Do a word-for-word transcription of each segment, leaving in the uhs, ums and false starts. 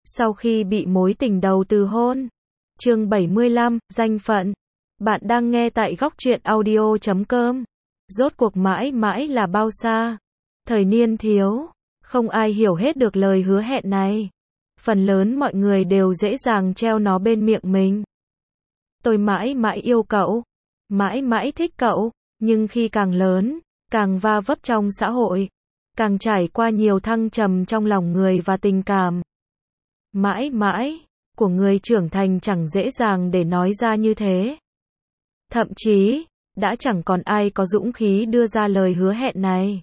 Sau khi bị mối tình đầu từ hôn. Chương bảy mươi lăm, danh phận. Bạn đang nghe tại góc truyện audio chấm com. Rốt cuộc mãi mãi là bao xa? Thời niên thiếu, không ai hiểu hết được lời hứa hẹn này. Phần lớn mọi người đều dễ dàng treo nó bên miệng mình. Tôi mãi mãi yêu cậu, mãi mãi thích cậu, nhưng khi càng lớn, càng va vấp trong xã hội, càng trải qua nhiều thăng trầm trong lòng người và tình cảm. Mãi mãi, của người trưởng thành chẳng dễ dàng để nói ra như thế. Thậm chí, đã chẳng còn ai có dũng khí đưa ra lời hứa hẹn này.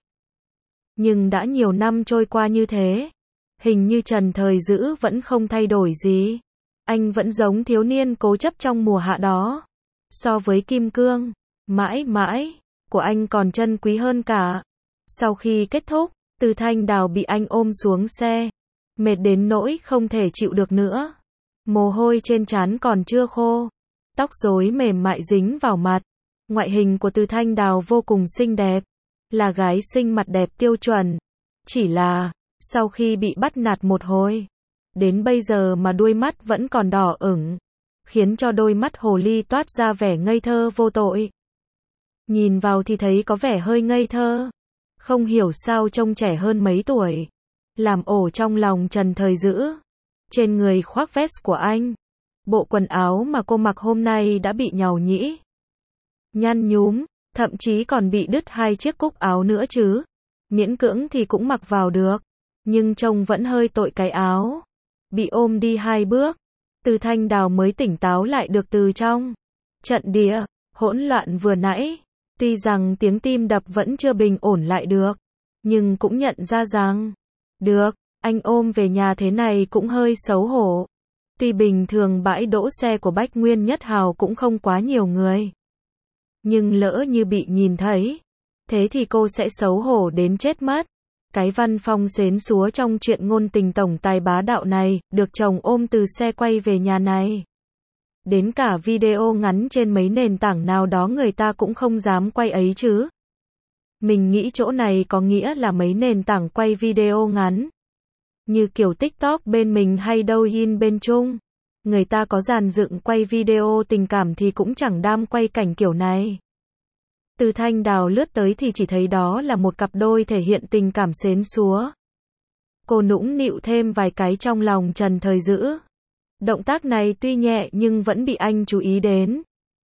Nhưng đã nhiều năm trôi qua như thế, hình như Trần Thời Dữ vẫn không thay đổi gì. Anh vẫn giống thiếu niên cố chấp trong mùa hạ đó. So với kim cương, mãi mãi, của anh còn trân quý hơn cả. Sau khi kết thúc, Từ Thanh Đào bị anh ôm xuống xe. Mệt đến nỗi không thể chịu được nữa. Mồ hôi trên trán còn chưa khô. Tóc rối mềm mại dính vào mặt. Ngoại hình của Từ Thanh Đào vô cùng xinh đẹp. Là gái xinh mặt đẹp tiêu chuẩn. Chỉ là, sau khi bị bắt nạt một hồi, đến bây giờ mà đuôi mắt vẫn còn đỏ ửng, khiến cho đôi mắt hồ ly toát ra vẻ ngây thơ vô tội. Nhìn vào thì thấy có vẻ hơi ngây thơ. Không hiểu sao trông trẻ hơn mấy tuổi. Làm ổ trong lòng Trần Thời Dữ. Trên người khoác vest của anh. Bộ quần áo mà cô mặc hôm nay đã bị nhàu nhĩ, nhăn nhúm, thậm chí còn bị đứt hai chiếc cúc áo nữa chứ. Miễn cưỡng thì cũng mặc vào được, nhưng trông vẫn hơi tội cái áo. Bị ôm đi hai bước, Từ Thanh Đào mới tỉnh táo lại được từ trong trận địa hỗn loạn vừa nãy. Tuy rằng tiếng tim đập vẫn chưa bình ổn lại được, nhưng cũng nhận ra rằng, được, anh ôm về nhà thế này cũng hơi xấu hổ. Tuy bình thường bãi đỗ xe của Bách Nguyên Nhất Hào cũng không quá nhiều người, nhưng lỡ như bị nhìn thấy, thế thì cô sẽ xấu hổ đến chết mất. Cái văn phong xến xúa trong chuyện ngôn tình tổng tài bá đạo này, được chồng ôm từ xe quay về nhà này. Đến cả video ngắn trên mấy nền tảng nào đó người ta cũng không dám quay ấy chứ. Mình nghĩ chỗ này có nghĩa là mấy nền tảng quay video ngắn, như kiểu TikTok bên mình hay Douyin bên Trung, người ta có dàn dựng quay video tình cảm thì cũng chẳng đam quay cảnh kiểu này. Từ Thanh Đào lướt tới thì chỉ thấy đó là một cặp đôi thể hiện tình cảm xến xúa. Cô nũng nịu thêm vài cái trong lòng Trần Thời Dữ. Động tác này tuy nhẹ nhưng vẫn bị anh chú ý đến.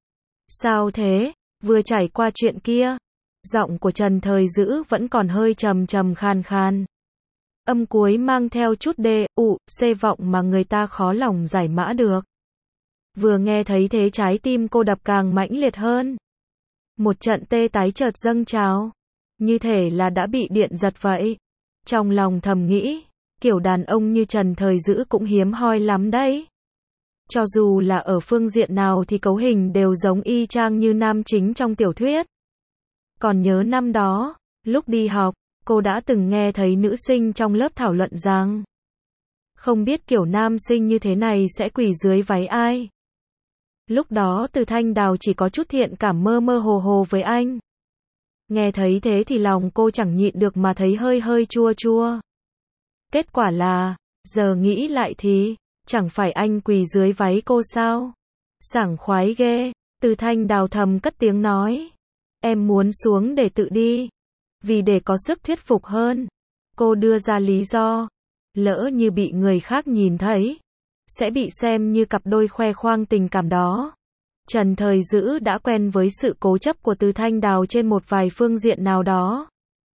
Sao thế? Vừa trải qua chuyện kia. Giọng của Trần Thời Dữ vẫn còn hơi trầm trầm khan khan. Âm cuối mang theo chút đê, ụ, xê vọng mà người ta khó lòng giải mã được. Vừa nghe thấy thế trái tim cô đập càng mãnh liệt hơn. Một trận tê tái chợt dâng trào. Như thể là đã bị điện giật vậy. Trong lòng thầm nghĩ, kiểu đàn ông như Trần Thời Dữ cũng hiếm hoi lắm đấy. Cho dù là ở phương diện nào thì cấu hình đều giống y chang như nam chính trong tiểu thuyết. Còn nhớ năm đó, lúc đi học, cô đã từng nghe thấy nữ sinh trong lớp thảo luận rằng, không biết kiểu nam sinh như thế này sẽ quỳ dưới váy ai. Lúc đó Từ Thanh Đào chỉ có chút thiện cảm mơ mơ hồ hồ với anh. Nghe thấy thế thì lòng cô chẳng nhịn được mà thấy hơi hơi chua chua. Kết quả là, giờ nghĩ lại thì, chẳng phải anh quỳ dưới váy cô sao? Sảng khoái ghê. Từ Thanh Đào thầm cất tiếng nói. Em muốn xuống để tự đi. Vì để có sức thuyết phục hơn, cô đưa ra lý do. Lỡ như bị người khác nhìn thấy, sẽ bị xem như cặp đôi khoe khoang tình cảm đó. Trần Thời Dữ đã quen với sự cố chấp của Từ Thanh Đào trên một vài phương diện nào đó.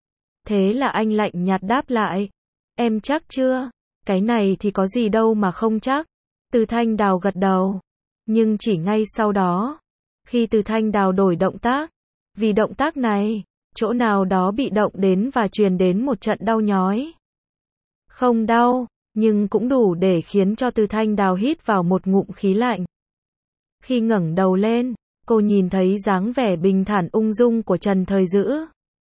Thế là anh lạnh nhạt đáp lại. Em chắc chưa? Cái này thì có gì đâu mà không chắc. Từ Thanh Đào gật đầu. Nhưng chỉ ngay sau đó, khi Từ Thanh Đào đổi động tác, vì động tác này, chỗ nào đó bị động đến và truyền đến một trận đau nhói. Không đau, nhưng cũng đủ để khiến cho Từ Thanh Đào hít vào một ngụm khí lạnh. Khi ngẩng đầu lên, cô nhìn thấy dáng vẻ bình thản ung dung của Trần Thời Dữ.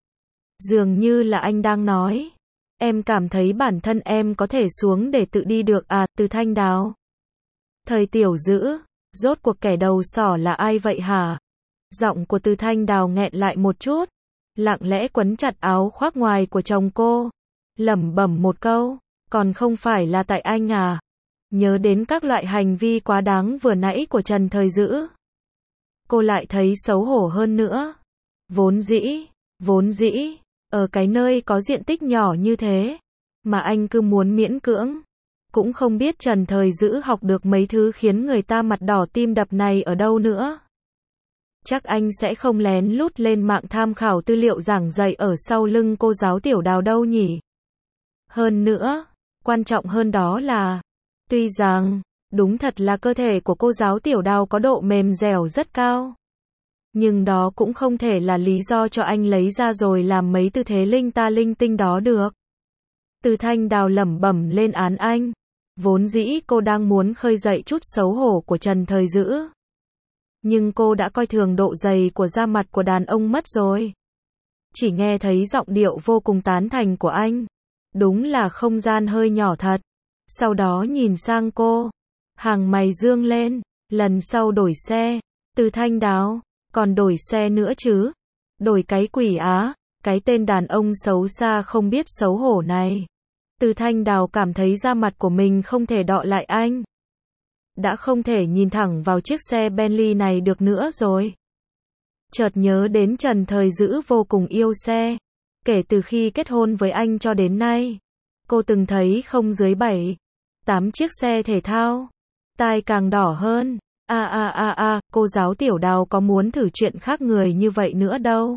Dường như là anh đang nói, em cảm thấy bản thân em có thể xuống để tự đi được à, Từ Thanh Đào. Thời Tiểu Dữ, rốt cuộc kẻ đầu sỏ là ai vậy hả? Giọng của Từ Thanh Đào nghẹn lại một chút, lặng lẽ quấn chặt áo khoác ngoài của chồng cô, lẩm bẩm một câu, còn không phải là tại anh à? Nhớ đến các loại hành vi quá đáng vừa nãy của Trần Thời Dữ, cô lại thấy xấu hổ hơn nữa. Vốn dĩ, vốn dĩ, ở cái nơi có diện tích nhỏ như thế, mà anh cứ muốn miễn cưỡng. Cũng không biết Trần Thời Dữ học được mấy thứ khiến người ta mặt đỏ tim đập này ở đâu nữa. Chắc anh sẽ không lén lút lên mạng tham khảo tư liệu giảng dạy ở sau lưng cô giáo Tiểu Đào đâu nhỉ. Hơn nữa, quan trọng hơn đó là, tuy rằng, đúng thật là cơ thể của cô giáo Tiểu Đào có độ mềm dẻo rất cao. Nhưng đó cũng không thể là lý do cho anh lấy ra rồi làm mấy tư thế linh ta linh tinh đó được. Từ Thanh Đào lẩm bẩm lên án anh. Vốn dĩ cô đang muốn khơi dậy chút xấu hổ của Trần Thời Dữ. Nhưng cô đã coi thường độ dày của da mặt của đàn ông mất rồi. Chỉ nghe thấy giọng điệu vô cùng tán thành của anh. Đúng là không gian hơi nhỏ thật. Sau đó nhìn sang cô. Hàng mày dương lên. Lần sau đổi xe. Từ Thanh Đào. Còn đổi xe nữa chứ. Đổi cái quỷ á. Cái tên đàn ông xấu xa không biết xấu hổ này. Từ Thanh Đào cảm thấy da mặt của mình không thể đọ lại anh. Đã không thể nhìn thẳng vào chiếc xe Bentley này được nữa rồi. Chợt nhớ đến Trần Thời Dữ vô cùng yêu xe. Kể từ khi kết hôn với anh cho đến nay, cô từng thấy không dưới bảy, tám chiếc xe thể thao. Tai càng đỏ hơn. A a a a, cô giáo Tiểu Đào có muốn thử chuyện khác người như vậy nữa đâu.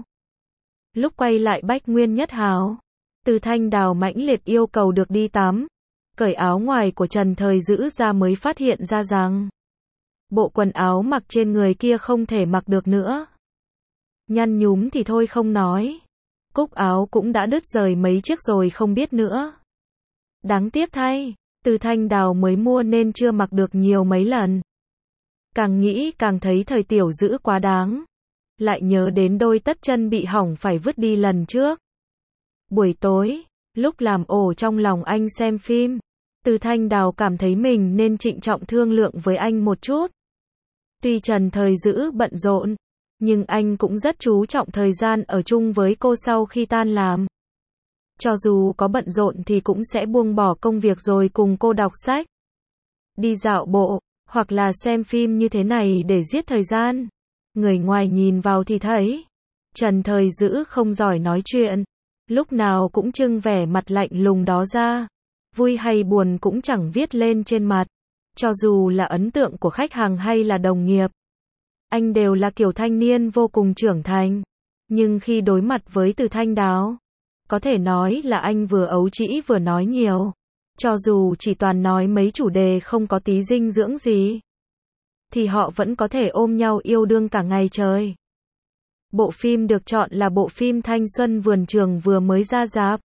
Lúc quay lại Bách Nguyên Nhất Hào, Từ Thanh Đào mãnh liệt yêu cầu được đi tắm. Cởi áo ngoài của Trần Thời Dữ ra mới phát hiện ra rằng bộ quần áo mặc trên người kia không thể mặc được nữa. Nhăn nhúm thì thôi không nói. Cúc áo cũng đã đứt rời mấy chiếc rồi không biết nữa. Đáng tiếc thay, Từ Thanh Đào mới mua nên chưa mặc được nhiều mấy lần. Càng nghĩ càng thấy Thời Tiểu Dữ quá đáng. Lại nhớ đến đôi tất chân bị hỏng phải vứt đi lần trước. Buổi tối, lúc làm ổ trong lòng anh xem phim, Từ Thanh Đào cảm thấy mình nên trịnh trọng thương lượng với anh một chút. Tuy Trần Thời Dữ bận rộn, nhưng anh cũng rất chú trọng thời gian ở chung với cô sau khi tan làm. Cho dù có bận rộn thì cũng sẽ buông bỏ công việc rồi cùng cô đọc sách, đi dạo bộ, hoặc là xem phim như thế này để giết thời gian. Người ngoài nhìn vào thì thấy Trần Thời Dữ không giỏi nói chuyện, lúc nào cũng trưng vẻ mặt lạnh lùng đó ra. Vui hay buồn cũng chẳng viết lên trên mặt. Cho dù là ấn tượng của khách hàng hay là đồng nghiệp, anh đều là kiểu thanh niên vô cùng trưởng thành. Nhưng khi đối mặt với Từ Thanh Đào, có thể nói là anh vừa ấu trĩ vừa nói nhiều. Cho dù chỉ toàn nói mấy chủ đề không có tí dinh dưỡng gì, thì họ vẫn có thể ôm nhau yêu đương cả ngày trời. Bộ phim được chọn là bộ phim Thanh Xuân Vườn Trường vừa mới ra rạp.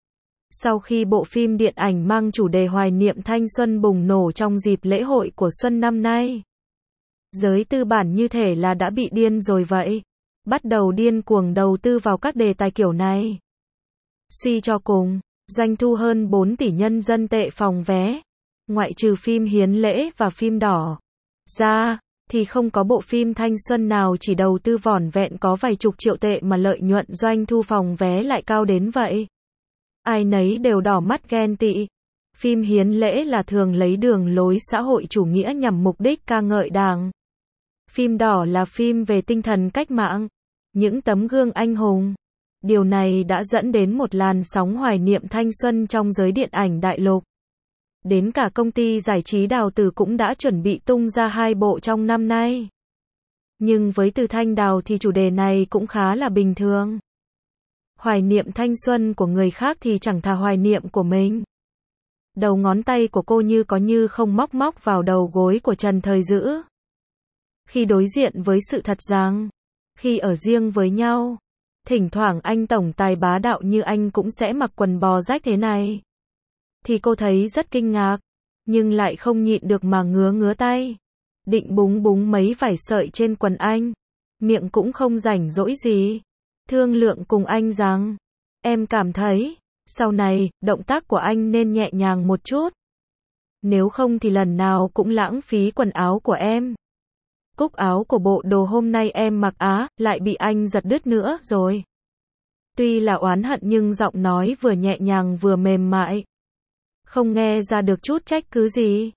Sau khi bộ phim điện ảnh mang chủ đề hoài niệm thanh xuân bùng nổ trong dịp lễ hội của xuân năm nay, giới tư bản như thể là đã bị điên rồi vậy. Bắt đầu điên cuồng đầu tư vào các đề tài kiểu này. Suy cho cùng, doanh thu hơn bốn tỷ nhân dân tệ phòng vé, ngoại trừ phim Hiến Lễ và phim Đỏ ra, thì không có bộ phim thanh xuân nào chỉ đầu tư vỏn vẹn có vài chục triệu tệ mà lợi nhuận doanh thu phòng vé lại cao đến vậy. Ai nấy đều đỏ mắt ghen tị. Phim Hiến Lễ là thường lấy đường lối xã hội chủ nghĩa nhằm mục đích ca ngợi Đảng. Phim Đỏ là phim về tinh thần cách mạng, những tấm gương anh hùng. Điều này đã dẫn đến một làn sóng hoài niệm thanh xuân trong giới điện ảnh đại lục. Đến cả công ty giải trí Đào Tử cũng đã chuẩn bị tung ra hai bộ trong năm nay. Nhưng với Từ Thanh Đào thì chủ đề này cũng khá là bình thường. Hoài niệm thanh xuân của người khác thì chẳng thà hoài niệm của mình. Đầu ngón tay của cô như có như không móc móc vào đầu gối của Trần Thời Dữ. Khi đối diện với sự thật rằng, khi ở riêng với nhau, thỉnh thoảng anh tổng tài bá đạo như anh cũng sẽ mặc quần bò rách thế này. Thì cô thấy rất kinh ngạc, nhưng lại không nhịn được mà ngứa ngứa tay. Định búng búng mấy vải sợi trên quần anh, miệng cũng không rảnh rỗi gì. Thương lượng cùng anh rằng, em cảm thấy, sau này, động tác của anh nên nhẹ nhàng một chút. Nếu không thì lần nào cũng lãng phí quần áo của em. Cúc áo của bộ đồ hôm nay em mặc á, lại bị anh giật đứt nữa rồi. Tuy là oán hận nhưng giọng nói vừa nhẹ nhàng vừa mềm mại. Không nghe ra được chút trách cứ gì.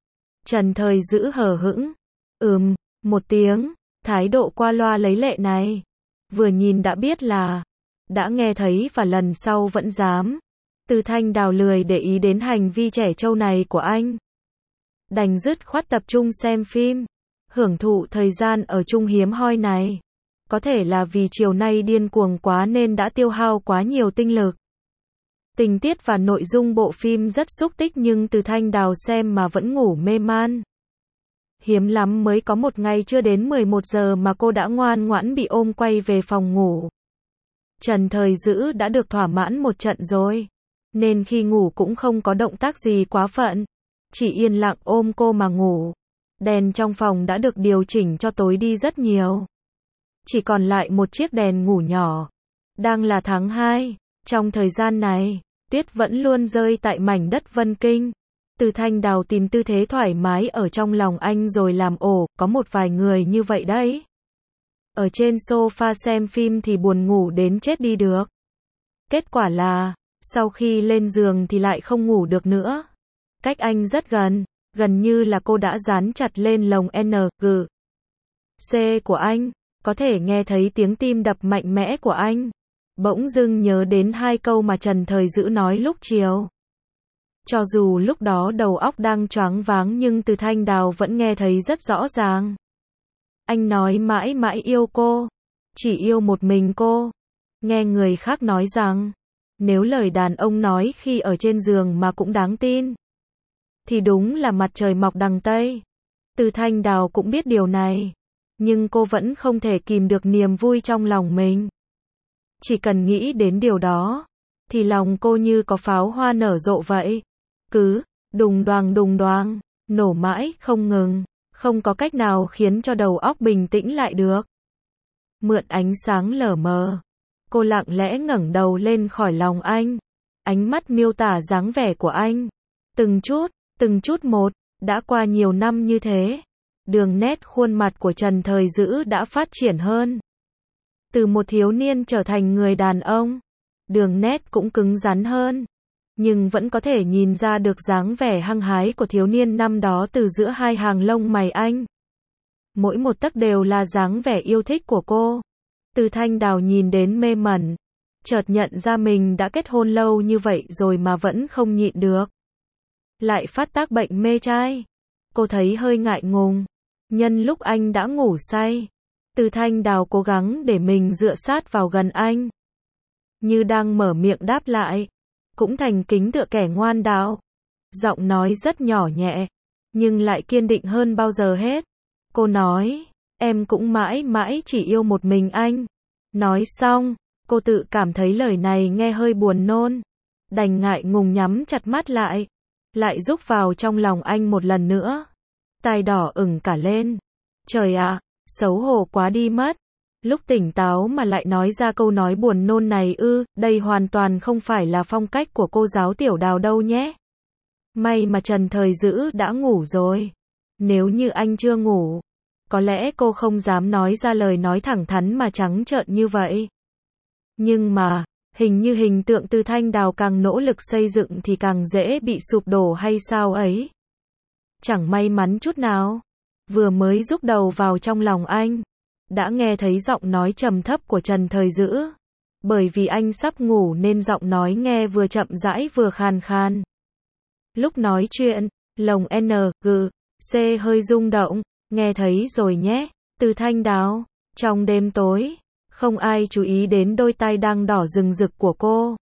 Trần Thời Dữ hờ hững. Ừm, một tiếng, thái độ qua loa lấy lệ này. Vừa nhìn đã biết là, đã nghe thấy và lần sau vẫn dám. Từ Thanh Đào lười để ý đến hành vi trẻ trâu này của anh. Đành dứt khoát tập trung xem phim, hưởng thụ thời gian ở chung hiếm hoi này. Có thể là vì chiều nay điên cuồng quá nên đã tiêu hao quá nhiều tinh lực. Tình tiết và nội dung bộ phim rất xúc tích nhưng Từ Thanh Đào xem mà vẫn ngủ mê man. Hiếm lắm mới có một ngày chưa đến mười một giờ mà cô đã ngoan ngoãn bị ôm quay về phòng ngủ. Trần Thời Dữ đã được thỏa mãn một trận rồi, nên khi ngủ cũng không có động tác gì quá phận, chỉ yên lặng ôm cô mà ngủ. Đèn trong phòng đã được điều chỉnh cho tối đi rất nhiều. Chỉ còn lại một chiếc đèn ngủ nhỏ. Đang là tháng hai, trong thời gian này, tuyết vẫn luôn rơi tại mảnh đất Vân Kinh. Từ Thanh Đào tìm tư thế thoải mái ở trong lòng anh rồi làm ổ, có một vài người như vậy đấy. Ở trên sofa xem phim thì buồn ngủ đến chết đi được. Kết quả là, sau khi lên giường thì lại không ngủ được nữa. Cách anh rất gần, gần như là cô đã dán chặt lên lồng N G C của anh, có thể nghe thấy tiếng tim đập mạnh mẽ của anh. Bỗng dưng nhớ đến hai câu mà Trần Thời Dữ nói lúc chiều. Cho dù lúc đó đầu óc đang choáng váng nhưng Từ Thanh Đào vẫn nghe thấy rất rõ ràng. Anh nói mãi mãi yêu cô, chỉ yêu một mình cô. Nghe người khác nói rằng, nếu lời đàn ông nói khi ở trên giường mà cũng đáng tin, thì đúng là mặt trời mọc đằng Tây. Từ Thanh Đào cũng biết điều này, nhưng cô vẫn không thể kìm được niềm vui trong lòng mình. Chỉ cần nghĩ đến điều đó, thì lòng cô như có pháo hoa nở rộ vậy. Cứ, đùng đoàng đùng đoàng, nổ mãi, không ngừng, không có cách nào khiến cho đầu óc bình tĩnh lại được. Mượn ánh sáng lờ mờ, cô lặng lẽ ngẩng đầu lên khỏi lòng anh. Ánh mắt miêu tả dáng vẻ của anh. Từng chút, từng chút một, đã qua nhiều năm như thế. Đường nét khuôn mặt của Trần Thời Dữ đã phát triển hơn. Từ một thiếu niên trở thành người đàn ông. Đường nét cũng cứng rắn hơn. Nhưng vẫn có thể nhìn ra được dáng vẻ hăng hái của thiếu niên năm đó từ giữa hai hàng lông mày anh. Mỗi một tấc đều là dáng vẻ yêu thích của cô. Từ Thanh Đào nhìn đến mê mẩn. Chợt nhận ra mình đã kết hôn lâu như vậy rồi mà vẫn không nhịn được. Lại phát tác bệnh mê trai. Cô thấy hơi ngại ngùng. Nhân lúc anh đã ngủ say, Từ Thanh Đào cố gắng để mình dựa sát vào gần anh. Như đang mở miệng đáp lại. Cũng thành kính tựa kẻ ngoan đạo. Giọng nói rất nhỏ nhẹ, nhưng lại kiên định hơn bao giờ hết. Cô nói, em cũng mãi mãi chỉ yêu một mình anh. Nói xong, cô tự cảm thấy lời này nghe hơi buồn nôn. Đành ngại ngùng nhắm chặt mắt lại. Lại rúc vào trong lòng anh một lần nữa. Tai đỏ ửng cả lên. Trời ạ, xấu hổ quá đi mất. Lúc tỉnh táo mà lại nói ra câu nói buồn nôn này ư, đây hoàn toàn không phải là phong cách của cô giáo Tiểu Đào đâu nhé. May mà Trần Thời Dữ đã ngủ rồi. Nếu như anh chưa ngủ, có lẽ cô không dám nói ra lời nói thẳng thắn mà trắng trợn như vậy. Nhưng mà, hình như hình tượng Từ Thanh Đào càng nỗ lực xây dựng thì càng dễ bị sụp đổ hay sao ấy. Chẳng may mắn chút nào. Vừa mới rúc đầu vào trong lòng anh, đã nghe thấy giọng nói trầm thấp của Trần Thời Dữ. Bởi vì anh sắp ngủ nên giọng nói nghe vừa chậm rãi vừa khàn khàn. Lúc nói chuyện, lồng N G C hơi rung động. Nghe thấy rồi nhé, Từ Thanh Đào. Trong đêm tối, không ai chú ý đến đôi tai đang đỏ rừng rực của cô.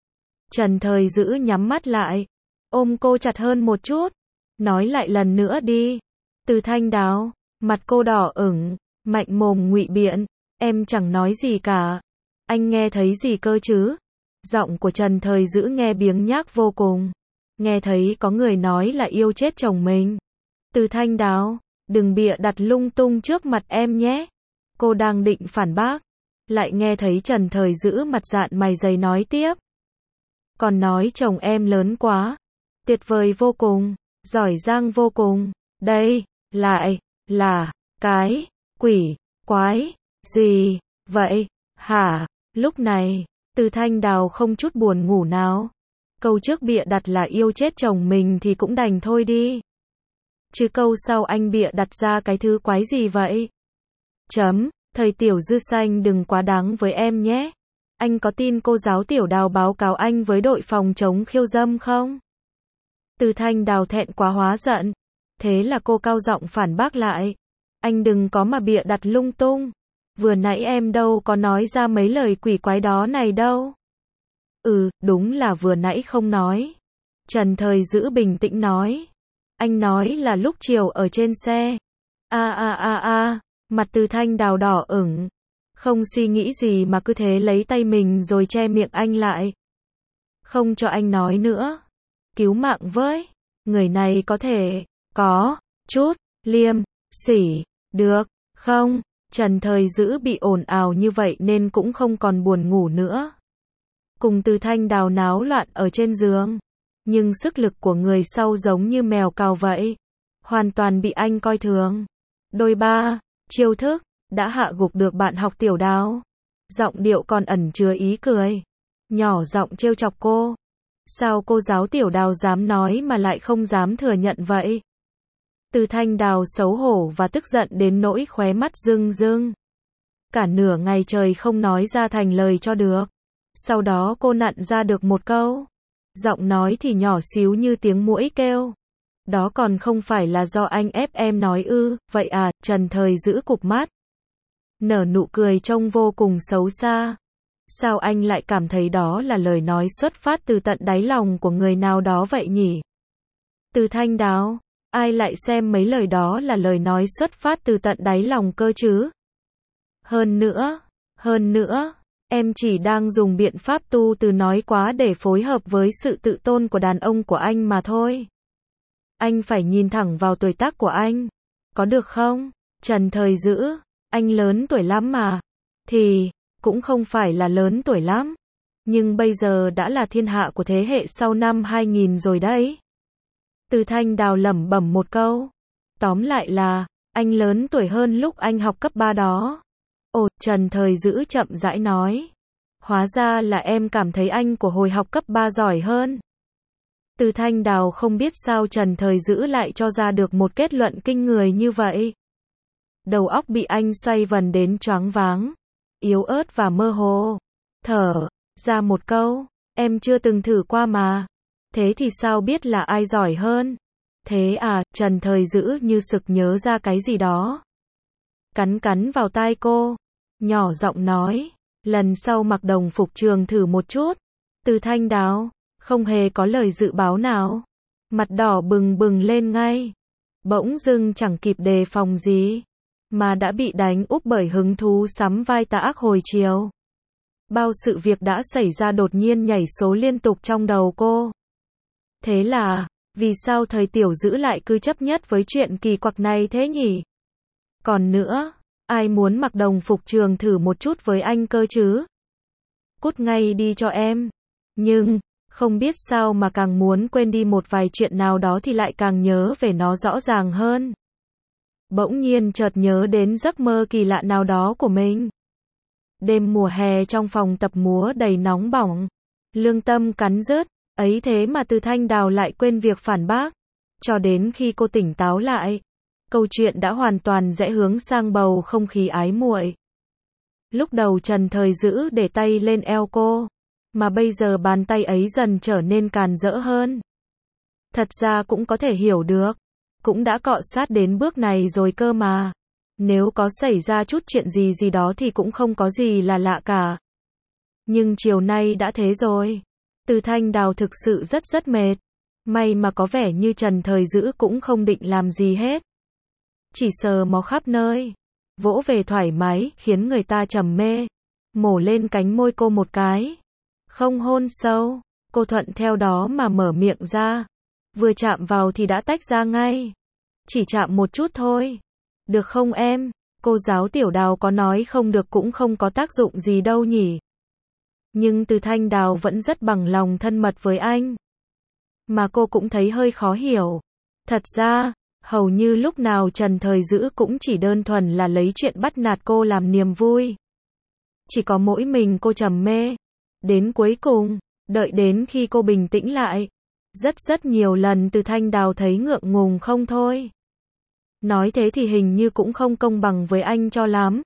Trần Thời Dữ nhắm mắt lại, ôm cô chặt hơn một chút. Nói lại lần nữa đi. Từ Thanh Đào. Mặt cô đỏ ửng, mạnh mồm ngụy biện. Em chẳng nói gì cả. Anh nghe thấy gì cơ chứ? Giọng của Trần Thời Dữ nghe biếng nhác vô cùng. Nghe thấy có người nói là yêu chết chồng mình. Từ Thanh Đào, đừng bịa đặt lung tung trước mặt em nhé. Cô đang định phản bác. Lại nghe thấy Trần Thời Dữ mặt dạn mày dày nói tiếp. Còn nói chồng em lớn quá. Tuyệt vời vô cùng. Giỏi giang vô cùng. Đây, lại, là, cái, quỷ, quái, gì, vậy, hả? Lúc này, Từ Thanh Đào không chút buồn ngủ nào. Câu trước bịa đặt là yêu chết chồng mình thì cũng đành thôi đi. Chứ câu sau anh bịa đặt ra cái thứ quái gì vậy? Chấm, thầy Tiểu Dư Xanh đừng quá đáng với em nhé. Anh có tin cô giáo Tiểu Đào báo cáo anh với đội phòng chống khiêu dâm không? Từ Thanh Đào thẹn quá hóa giận. Thế là cô cao giọng phản bác lại. Anh đừng có mà bịa đặt lung tung. Vừa nãy em đâu có nói ra mấy lời quỷ quái đó này đâu. Ừ, đúng là vừa nãy không nói. Trần Thời giữ bình tĩnh nói. Anh nói là lúc chiều ở trên xe. A a a a, mặt Từ Thanh Đào đỏ ửng. Không suy nghĩ gì mà cứ thế lấy tay mình rồi che miệng anh lại. Không cho anh nói nữa. Cứu mạng với. Người này có thể, có, chút, liêm, sỉ, được, không? Trần Thời giữ bị ồn ào như vậy nên cũng không còn buồn ngủ nữa. Cùng Từ Thanh Đào náo loạn ở trên giường. Nhưng sức lực của người sau giống như mèo cào vậy. Hoàn toàn bị anh coi thường. Đôi ba, chiêu thức, đã hạ gục được bạn học Tiểu Đào. Giọng điệu còn ẩn chứa ý cười. Nhỏ giọng trêu chọc cô. Sao cô giáo Tiểu Đào dám nói mà lại không dám thừa nhận vậy? Từ Thanh Đào xấu hổ và tức giận đến nỗi khóe mắt rưng rưng. Cả nửa ngày trời không nói ra thành lời cho được. Sau đó cô nặn ra được một câu. Giọng nói thì nhỏ xíu như tiếng muỗi kêu. Đó còn không phải là do anh ép em nói ư, vậy à? Trần Thời giữ cụp mắt. Nở nụ cười trông vô cùng xấu xa. Sao anh lại cảm thấy đó là lời nói xuất phát từ tận đáy lòng của người nào đó vậy nhỉ? Từ Thanh Đào, ai lại xem mấy lời đó là lời nói xuất phát từ tận đáy lòng cơ chứ? Hơn nữa, hơn nữa, em chỉ đang dùng biện pháp tu từ nói quá để phối hợp với sự tự tôn của đàn ông của anh mà thôi. Anh phải nhìn thẳng vào tuổi tác của anh. Có được không? Trần Thời giữ, anh lớn tuổi lắm mà. Thì, cũng không phải là lớn tuổi lắm. Nhưng bây giờ đã là thiên hạ của thế hệ sau năm hai nghìn rồi đấy. Từ Thanh Đào lẩm bẩm một câu. Tóm lại là, anh lớn tuổi hơn lúc anh học cấp ba đó. Ồ, Trần Thời giữ chậm rãi nói. Hóa ra là em cảm thấy anh của hồi học cấp ba giỏi hơn. Từ Thanh Đào không biết sao Trần Thời giữ lại cho ra được một kết luận kinh người như vậy. Đầu óc bị anh xoay vần đến choáng váng, yếu ớt và mơ hồ. Thở ra một câu, em chưa từng thử qua mà. Thế thì sao biết là ai giỏi hơn? Thế à, Trần Thời giữ như sực nhớ ra cái gì đó. Cắn cắn vào tai cô, nhỏ giọng nói, lần sau mặc đồng phục trường thử một chút. Từ Thanh Đào, không hề có lời dự báo nào. Mặt đỏ bừng bừng lên ngay. Bỗng dưng chẳng kịp đề phòng gì. Mà đã bị đánh úp bởi hứng thú sắm vai tà ác hồi chiều. Bao sự việc đã xảy ra đột nhiên nhảy số liên tục trong đầu cô. Thế là, vì sao thời Tiểu giữ lại cứ chấp nhất với chuyện kỳ quặc này thế nhỉ? Còn nữa, ai muốn mặc đồng phục trường thử một chút với anh cơ chứ? Cút ngay đi cho em. Nhưng, không biết sao mà càng muốn quên đi một vài chuyện nào đó thì lại càng nhớ về nó rõ ràng hơn. Bỗng nhiên chợt nhớ đến giấc mơ kỳ lạ nào đó của mình. Đêm mùa hè trong phòng tập múa đầy nóng bỏng. Lương tâm cắn rứt, ấy thế mà Từ Thanh Đào lại quên việc phản bác. Cho đến khi cô tỉnh táo lại, câu chuyện đã hoàn toàn rẽ hướng sang bầu không khí ái muội. Lúc đầu Trần Thời giữ để tay lên eo cô, mà bây giờ bàn tay ấy dần trở nên càn rỡ hơn. Thật ra cũng có thể hiểu được. Cũng đã cọ sát đến bước này rồi cơ mà. Nếu có xảy ra chút chuyện gì gì đó thì cũng không có gì là lạ cả. Nhưng chiều nay đã thế rồi. Từ Thanh Đào thực sự rất rất mệt. May mà có vẻ như Trần Thời giữ cũng không định làm gì hết. Chỉ sờ mó khắp nơi. Vỗ về thoải mái, khiến người ta trầm mê. Mổ lên cánh môi cô một cái. Không hôn sâu. Cô thuận theo đó mà mở miệng ra. Vừa chạm vào thì đã tách ra ngay. Chỉ chạm một chút thôi. Được không em? Cô giáo Tiểu Đào có nói không được cũng không có tác dụng gì đâu nhỉ. Nhưng Từ Thanh Đào vẫn rất bằng lòng thân mật với anh. Mà cô cũng thấy hơi khó hiểu. Thật ra, hầu như lúc nào Trần Thời giữ cũng chỉ đơn thuần là lấy chuyện bắt nạt cô làm niềm vui. Chỉ có mỗi mình cô trầm mê. Đến cuối cùng, đợi đến khi cô bình tĩnh lại. Rất rất nhiều lần Từ Thanh Đào thấy ngượng ngùng không thôi. Nói thế thì hình như cũng không công bằng với anh cho lắm.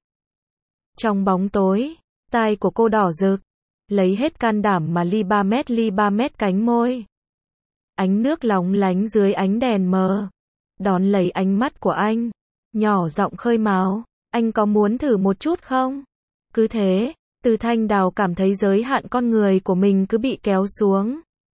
Trong bóng tối, tai của cô đỏ rực, lấy hết can đảm mà li ba mét li ba mét cánh môi. Ánh nước lóng lánh dưới ánh đèn mờ, đón lấy ánh mắt của anh, nhỏ giọng khơi mào, anh có muốn thử một chút không? Cứ thế, Từ Thanh Đào cảm thấy giới hạn con người của mình cứ bị kéo xuống.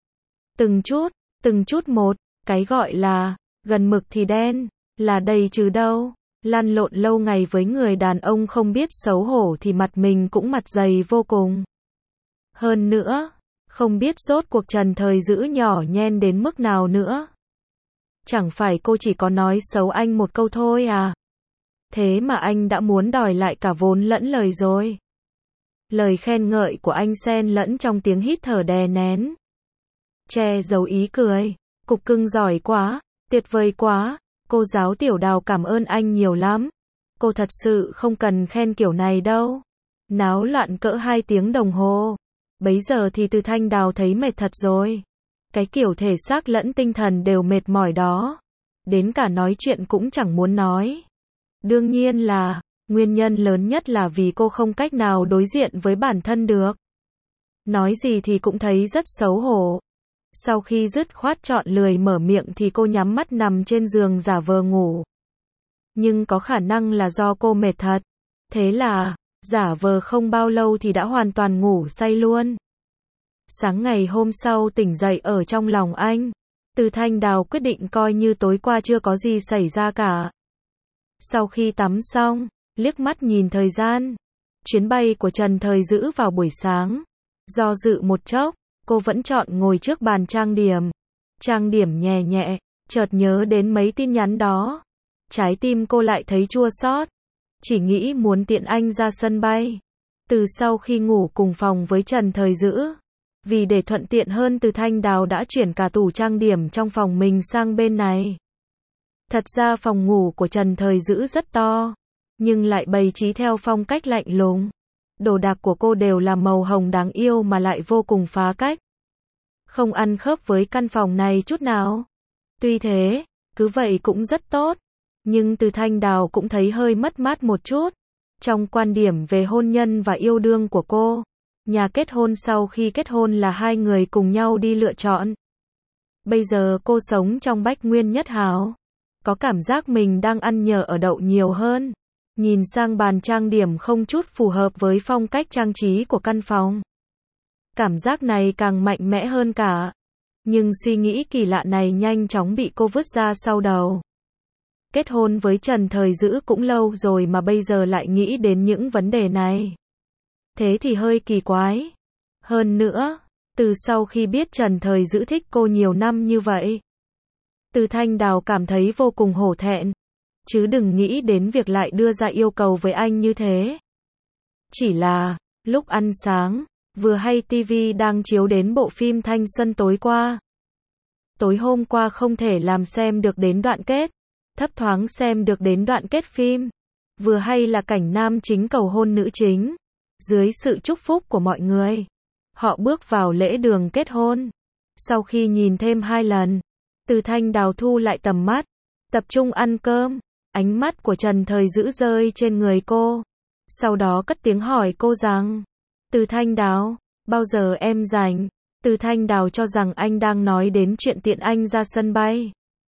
Từng chút, từng chút một, cái gọi là, gần mực thì đen, là đầy chứ đâu. Lăn lộn lâu ngày với người đàn ông không biết xấu hổ thì mặt mình cũng mặt dày vô cùng. Hơn nữa, không biết rốt cuộc Trần Thời Dữ nhỏ nhen đến mức nào nữa. Chẳng phải cô chỉ có nói xấu anh một câu thôi à? Thế mà anh đã muốn đòi lại cả vốn lẫn lời rồi. Lời khen ngợi của anh xen lẫn trong tiếng hít thở đè nén. Che giấu ý cười. Cục cưng giỏi quá, tuyệt vời quá. Cô giáo Tiểu Đào cảm ơn anh nhiều lắm. Cô thật sự không cần khen kiểu này đâu. Náo loạn cỡ hai tiếng đồng hồ. Bấy giờ thì Từ Thanh Đào thấy mệt thật rồi. Cái kiểu thể xác lẫn tinh thần đều mệt mỏi đó. Đến cả nói chuyện cũng chẳng muốn nói. Đương nhiên là, nguyên nhân lớn nhất là vì cô không cách nào đối diện với bản thân được. Nói gì thì cũng thấy rất xấu hổ. Sau khi dứt khoát chọn lười mở miệng thì cô nhắm mắt nằm trên giường giả vờ ngủ. Nhưng có khả năng là do cô mệt thật. Thế là, giả vờ không bao lâu thì đã hoàn toàn ngủ say luôn. Sáng ngày hôm sau tỉnh dậy ở trong lòng anh. Từ Thanh Đào quyết định coi như tối qua chưa có gì xảy ra cả. Sau khi tắm xong, liếc mắt nhìn thời gian. Chuyến bay của Trần Thời Dữ vào buổi sáng. Do dự một chốc, cô vẫn chọn ngồi trước bàn trang điểm. Trang điểm nhẹ nhẹ, chợt nhớ đến mấy tin nhắn đó. Trái tim cô lại thấy chua xót. Chỉ nghĩ muốn tiện anh ra sân bay. Từ sau khi ngủ cùng phòng với Trần Thời Dữ. Vì để thuận tiện hơn Từ Thanh Đào đã chuyển cả tủ trang điểm trong phòng mình sang bên này. Thật ra phòng ngủ của Trần Thời Dữ rất to. Nhưng lại bày trí theo phong cách lạnh lùng. Đồ đạc của cô đều là màu hồng đáng yêu mà lại vô cùng phá cách. Không ăn khớp với căn phòng này chút nào. Tuy thế, cứ vậy cũng rất tốt. Nhưng Từ Thanh Đào cũng thấy hơi mất mát một chút. Trong quan điểm về hôn nhân và yêu đương của cô, nhà kết hôn sau khi kết hôn là hai người cùng nhau đi lựa chọn. Bây giờ cô sống trong Bách Nguyên Nhất Hào. Có cảm giác mình đang ăn nhờ ở đậu nhiều hơn. Nhìn sang bàn trang điểm không chút phù hợp với phong cách trang trí của căn phòng. Cảm giác này càng mạnh mẽ hơn cả. Nhưng suy nghĩ kỳ lạ này nhanh chóng bị cô vứt ra sau đầu. Kết hôn với Trần Thời Dữ cũng lâu rồi mà bây giờ lại nghĩ đến những vấn đề này. Thế thì hơi kỳ quái. Hơn nữa, từ sau khi biết Trần Thời Dữ thích cô nhiều năm như vậy, Từ Thanh Đào cảm thấy vô cùng hổ thẹn. Chứ đừng nghĩ đến việc lại đưa ra yêu cầu với anh như thế. Chỉ là, lúc ăn sáng, vừa hay ti vi đang chiếu đến bộ phim thanh xuân tối qua. Tối hôm qua không thể làm xem được đến đoạn kết. Thấp thoáng xem được đến đoạn kết phim. Vừa hay là cảnh nam chính cầu hôn nữ chính. Dưới sự chúc phúc của mọi người, họ bước vào lễ đường kết hôn. Sau khi nhìn thêm hai lần, Từ Thanh Đào thu lại tầm mắt, tập trung ăn cơm. Ánh mắt của Trần Thời Dữ rơi trên người cô. Sau đó cất tiếng hỏi cô rằng, Từ Thanh Đào, bao giờ em rảnh? Từ Thanh Đào cho rằng anh đang nói đến chuyện tiện anh ra sân bay.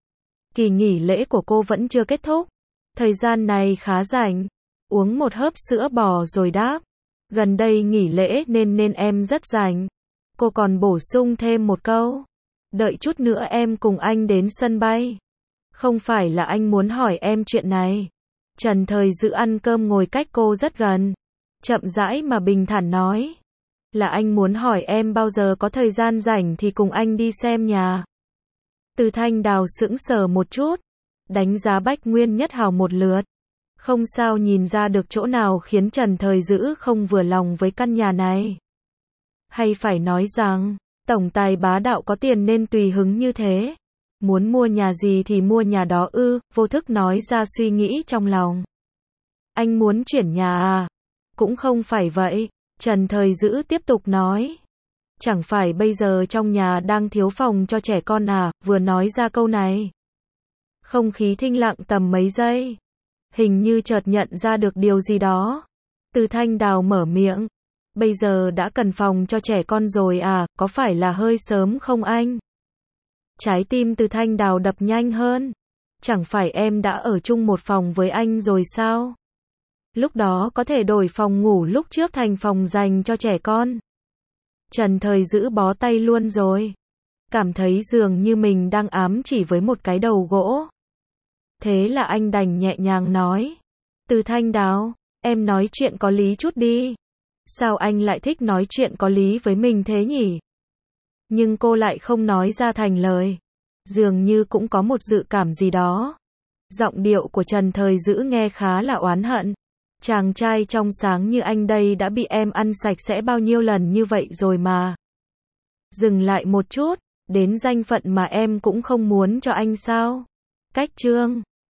Kỳ nghỉ lễ của cô vẫn chưa kết thúc. Thời gian này khá rảnh. Uống một hớp sữa bò rồi đáp. Gần đây nghỉ lễ nên nên em rất rảnh. Cô còn bổ sung thêm một câu. Đợi chút nữa em cùng anh đến sân bay. Không phải là anh muốn hỏi em chuyện này. Trần Thời Dữ ăn cơm ngồi cách cô rất gần. Chậm rãi mà bình thản nói. Là anh muốn hỏi em bao giờ có thời gian rảnh thì cùng anh đi xem nhà. Từ Thanh Đào sững sờ một chút. Đánh giá Bách Nguyên Nhất Hào một lượt. Không sao nhìn ra được chỗ nào khiến Trần Thời Dữ không vừa lòng với căn nhà này. Hay phải nói rằng, tổng tài bá đạo có tiền nên tùy hứng như thế. Muốn mua nhà gì thì mua nhà đó ư, vô thức nói ra suy nghĩ trong lòng. Anh muốn chuyển nhà à? Cũng không phải vậy, Trần Thời Dữ tiếp tục nói. Chẳng phải bây giờ trong nhà đang thiếu phòng cho trẻ con à, vừa nói ra câu này. Không khí thinh lặng tầm mấy giây. Hình như chợt nhận ra được điều gì đó. Từ Thanh Đào mở miệng. Bây giờ đã cần phòng cho trẻ con rồi à, có phải là hơi sớm không anh? Trái tim Từ Thanh Đào đập nhanh hơn. Chẳng phải em đã ở chung một phòng với anh rồi sao? Lúc đó có thể đổi phòng ngủ lúc trước thành phòng dành cho trẻ con. Trần Thời Dữ bó tay luôn rồi. Cảm thấy dường như mình đang ám chỉ với một cái đầu gỗ. Thế là anh đành nhẹ nhàng nói. Từ Thanh Đào, em nói chuyện có lý chút đi. Sao anh lại thích nói chuyện có lý với mình thế nhỉ? Nhưng cô lại không nói ra thành lời. Dường như cũng có một dự cảm gì đó. Giọng điệu của Trần Thời Dữ nghe khá là oán hận. Chàng trai trong sáng như anh đây đã bị em ăn sạch sẽ bao nhiêu lần như vậy rồi mà. Dừng lại một chút, đến danh phận mà em cũng không muốn cho anh sao? Cách chương